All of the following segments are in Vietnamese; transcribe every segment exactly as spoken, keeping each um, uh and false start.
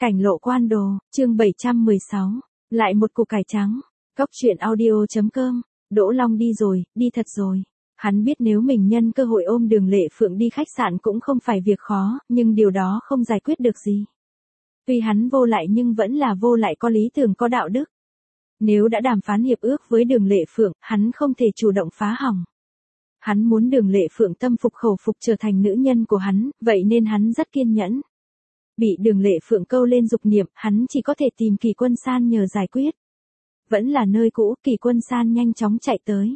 Cảnh lộ quan đồ, chương bảy trăm mười sáu. Lại một củ cải trắng. Cóc truyện audio.com. Đỗ Long đi rồi, đi thật rồi. Hắn biết nếu mình nhân cơ hội ôm Đường Lệ Phượng đi khách sạn cũng không phải việc khó, nhưng điều đó không giải quyết được gì. Tuy hắn vô lại nhưng vẫn là vô lại có lý tưởng có đạo đức. Nếu đã đàm phán hiệp ước với Đường Lệ Phượng, hắn không thể chủ động phá hỏng. Hắn muốn Đường Lệ Phượng tâm phục khẩu phục trở thành nữ nhân của hắn, vậy nên hắn rất kiên nhẫn. Bị Đường Lệ Phượng câu lên dục niệm, hắn chỉ có thể tìm Kỳ Quân San nhờ giải quyết. Vẫn là nơi cũ, Kỳ Quân San nhanh chóng chạy tới.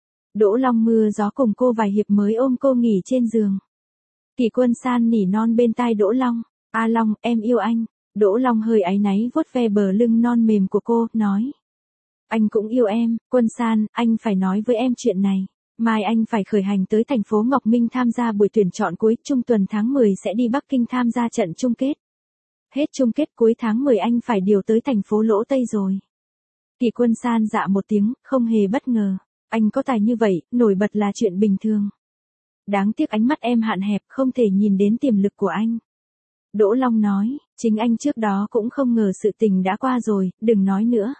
Đỗ Long mưa gió cùng cô vài hiệp mới ôm cô nghỉ trên giường. Kỳ Quân San nỉ non bên tai Đỗ Long, "A Long, em yêu anh." Đỗ Long hơi áy náy vuốt ve bờ lưng non mềm của cô, nói, "Anh cũng yêu em, Quân San, anh phải nói với em chuyện này. Mai anh phải khởi hành tới thành phố Ngọc Minh tham gia buổi tuyển chọn cuối trung tuần tháng mười sẽ đi Bắc Kinh tham gia trận chung kết. Hết chung kết cuối tháng mười anh phải điều tới thành phố Lỗ Tây rồi." Kỳ Quân San dạ một tiếng, không hề bất ngờ. Anh có tài như vậy, nổi bật là chuyện bình thường. Đáng tiếc ánh mắt em hạn hẹp, không thể nhìn đến tiềm lực của anh. Đỗ Long nói, chính anh trước đó cũng không ngờ sự tình đã qua rồi, đừng nói nữa.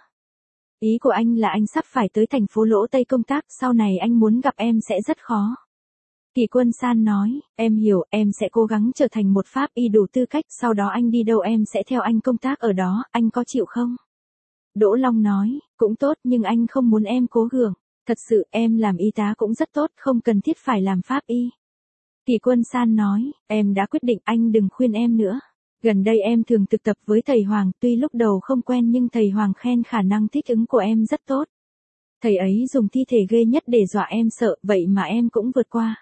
Ý của anh là anh sắp phải tới thành phố Lỗ Tây công tác, sau này anh muốn gặp em sẽ rất khó. Kỳ Quân San nói, em hiểu, em sẽ cố gắng trở thành một pháp y đủ tư cách, sau đó anh đi đâu em sẽ theo anh công tác ở đó, anh có chịu không? Đỗ Long nói, cũng tốt nhưng anh không muốn em cố gượng. Thật sự em làm y tá cũng rất tốt, không cần thiết phải làm pháp y. Kỳ Quân San nói, em đã quyết định, anh đừng khuyên em nữa. Gần đây em thường thực tập với thầy Hoàng, tuy lúc đầu không quen nhưng thầy Hoàng khen khả năng thích ứng của em rất tốt. Thầy ấy dùng thi thể ghê nhất để dọa em sợ, vậy mà em cũng vượt qua.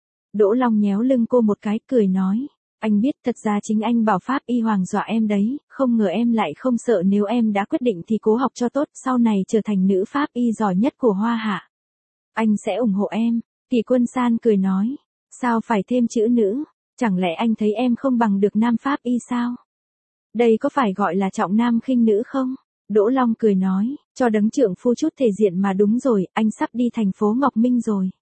Đỗ Long nhéo lưng cô một cái, cười nói, anh biết thật ra chính anh bảo pháp y Hoàng dọa em đấy, không ngờ em lại không sợ, nếu em đã quyết định thì cố học cho tốt, sau này trở thành nữ pháp y giỏi nhất của Hoa Hạ. Anh sẽ ủng hộ em. Kỳ Quân San cười nói, sao phải thêm chữ nữ, chẳng lẽ anh thấy em không bằng được nam pháp y sao? Đây có phải gọi là trọng nam khinh nữ không? Đỗ Long cười nói, cho đấng trượng phu chút thể diện mà. Đúng rồi, anh sắp đi thành phố Ngọc Minh rồi.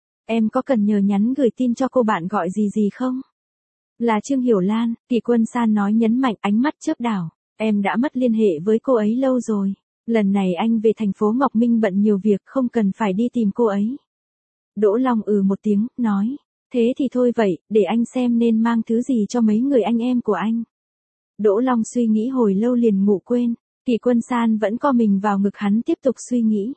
Em có cần nhờ nhắn gửi tin cho cô bạn gọi gì gì không? Là Trương Hiểu Lan. Kỳ Quân San nói nhấn mạnh, ánh mắt chớp đảo. Em đã mất liên hệ với cô ấy lâu rồi. Lần này anh về thành phố Ngọc Minh bận nhiều việc, không cần phải đi tìm cô ấy. Đỗ Long ừ một tiếng, nói, thế thì thôi vậy, để anh xem nên mang thứ gì cho mấy người anh em của anh. Đỗ Long suy nghĩ hồi lâu liền ngủ quên. Kỳ Quân San vẫn co mình vào ngực hắn tiếp tục suy nghĩ.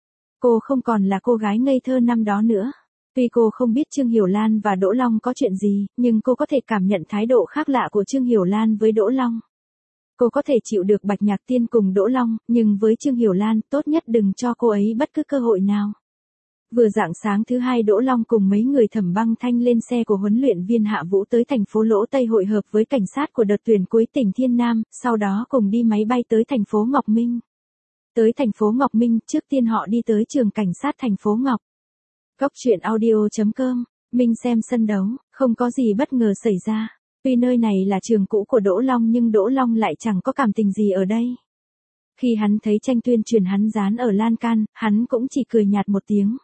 Cô không còn là cô gái ngây thơ năm đó nữa. Tuy cô không biết Trương Hiểu Lan và Đỗ Long có chuyện gì, nhưng cô có thể cảm nhận thái độ khác lạ của Trương Hiểu Lan với Đỗ Long. Cô có thể chịu được Bạch Nhạc Tiên cùng Đỗ Long, nhưng với Trương Hiểu Lan, tốt nhất đừng cho cô ấy bất cứ cơ hội nào. Vừa rạng sáng thứ hai, Đỗ Long cùng mấy người Thẩm Băng Thanh lên xe của huấn luyện viên Hạ Vũ tới thành phố Lỗ Tây hội hợp với cảnh sát của đợt tuyển cuối tỉnh Thiên Nam, sau đó cùng đi máy bay tới thành phố Ngọc Minh. Tới thành phố Ngọc Minh, trước tiên họ đi tới trường cảnh sát thành phố Ngọc. Cóc truyện audio.com. Minh xem sân đấu, không có gì bất ngờ xảy ra. Tuy nơi này là trường cũ của Đỗ Long nhưng Đỗ Long lại chẳng có cảm tình gì ở đây. Khi hắn thấy tranh tuyên truyền hắn dán ở lan can, hắn cũng chỉ cười nhạt một tiếng.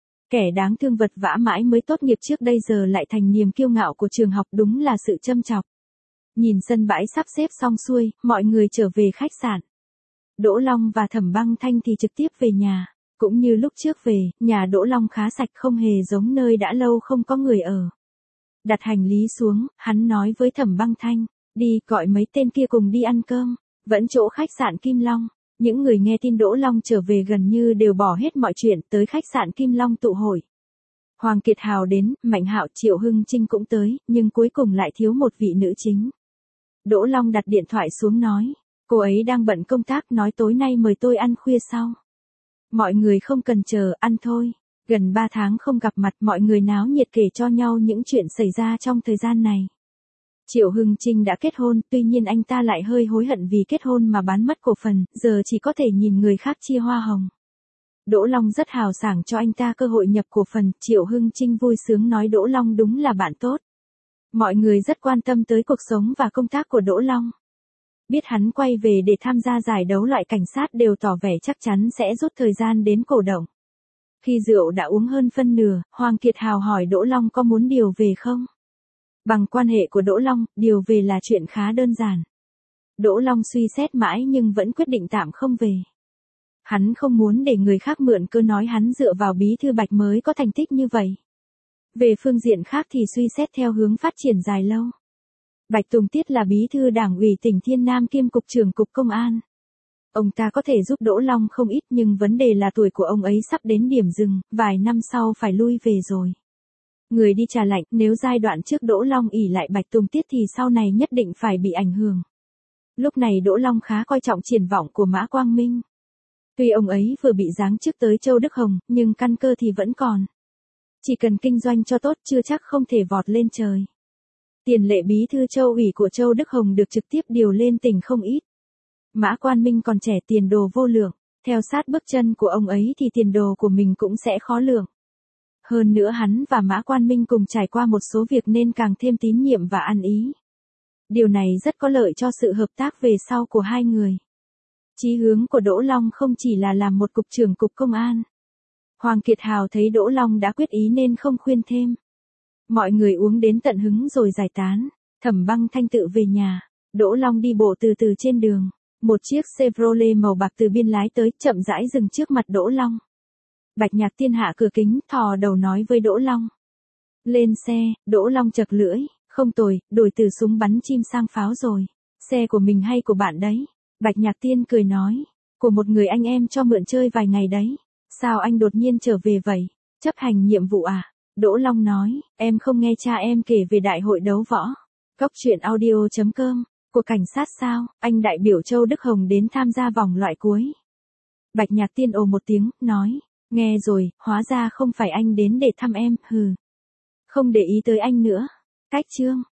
Kẻ đáng thương vật vã mãi mới tốt nghiệp trước đây giờ lại thành niềm kiêu ngạo của trường học, đúng là sự châm chọc. Nhìn sân bãi sắp xếp xong xuôi, mọi người trở về khách sạn. Đỗ Long và Thẩm Băng Thanh thì trực tiếp về nhà. Cũng như lúc trước về, nhà Đỗ Long khá sạch, không hề giống nơi đã lâu không có người ở. Đặt hành lý xuống, hắn nói với Thẩm Băng Thanh, đi gọi mấy tên kia cùng đi ăn cơm, vẫn chỗ khách sạn Kim Long. Những người nghe tin Đỗ Long trở về gần như đều bỏ hết mọi chuyện tới khách sạn Kim Long tụ hội. Hoàng Kiệt Hào đến, Mạnh Hạo, Triệu Hưng Trinh cũng tới, nhưng cuối cùng lại thiếu một vị nữ chính. Đỗ Long đặt điện thoại xuống nói, cô ấy đang bận công tác, nói tối nay mời tôi ăn khuya sau. Mọi người không cần chờ, ăn thôi. Gần ba tháng không gặp mặt, mọi người náo nhiệt kể cho nhau những chuyện xảy ra trong thời gian này. Triệu Hưng Trinh đã kết hôn, tuy nhiên anh ta lại hơi hối hận vì kết hôn mà bán mất cổ phần, giờ chỉ có thể nhìn người khác chia hoa hồng. Đỗ Long rất hào sảng cho anh ta cơ hội nhập cổ phần, Triệu Hưng Trinh vui sướng nói Đỗ Long đúng là bạn tốt. Mọi người rất quan tâm tới cuộc sống và công tác của Đỗ Long. Biết hắn quay về để tham gia giải đấu loại cảnh sát đều tỏ vẻ chắc chắn sẽ rút thời gian đến cổ động. Khi rượu đã uống hơn phân nửa, Hoàng Kiệt Hào hỏi Đỗ Long có muốn điều về không? Bằng quan hệ của Đỗ Long, điều về là chuyện khá đơn giản. Đỗ Long suy xét mãi nhưng vẫn quyết định tạm không về. Hắn không muốn để người khác mượn cơ nói hắn dựa vào bí thư Bạch mới có thành tích như vậy. Về phương diện khác thì suy xét theo hướng phát triển dài lâu. Bạch Tùng Tiết là bí thư đảng ủy tỉnh Thiên Nam kiêm cục trưởng cục công an. Ông ta có thể giúp Đỗ Long không ít nhưng vấn đề là tuổi của ông ấy sắp đến điểm dừng, vài năm sau phải lui về rồi. Người đi trà lạnh, nếu giai đoạn trước Đỗ Long ỷ lại Bạch Tùng Tiết thì sau này nhất định phải bị ảnh hưởng. Lúc này Đỗ Long khá coi trọng triển vọng của Mã Quang Minh. Tuy ông ấy vừa bị giáng chức tới Châu Đức Hồng, nhưng căn cơ thì vẫn còn. Chỉ cần kinh doanh cho tốt chưa chắc không thể vọt lên trời. Tiền lệ bí thư Châu ủy của Châu Đức Hồng được trực tiếp điều lên tỉnh không ít. Mã Quang Minh còn trẻ tiền đồ vô lượng, theo sát bước chân của ông ấy thì tiền đồ của mình cũng sẽ khó lường. Hơn nữa hắn và Mã Quang Minh cùng trải qua một số việc nên càng thêm tín nhiệm và ăn ý. Điều này rất có lợi cho sự hợp tác về sau của hai người. Chí hướng của Đỗ Long không chỉ là làm một cục trưởng cục công an. Hoàng Kiệt Hào thấy Đỗ Long đã quyết ý nên không khuyên thêm. Mọi người uống đến tận hứng rồi giải tán. Thẩm Băng Thanh tự về nhà. Đỗ Long đi bộ từ từ trên đường. Một chiếc Chevrolet màu bạc từ biên lái tới, chậm rãi dừng trước mặt Đỗ Long. Bạch Nhạc Tiên hạ cửa kính, thò đầu nói với Đỗ Long. Lên xe. Đỗ Long chật lưỡi. Không tồi, đổi từ súng bắn chim sang pháo rồi. Xe của mình hay của bạn đấy? Bạch Nhạc Tiên cười nói. Của một người anh em cho mượn chơi vài ngày đấy. Sao anh đột nhiên trở về vậy? Chấp hành nhiệm vụ à? Đỗ Long nói. Em không nghe cha em kể về đại hội đấu võ. Cốc truyện audio chấm com. Của cảnh sát sao? Anh đại biểu Châu Đức Hồng đến tham gia vòng loại cuối. Bạch Nhạc Tiên ồ một tiếng, nói. Nghe rồi, hóa ra không phải anh đến để thăm em, hừ. Không để ý tới anh nữa. Cách chương.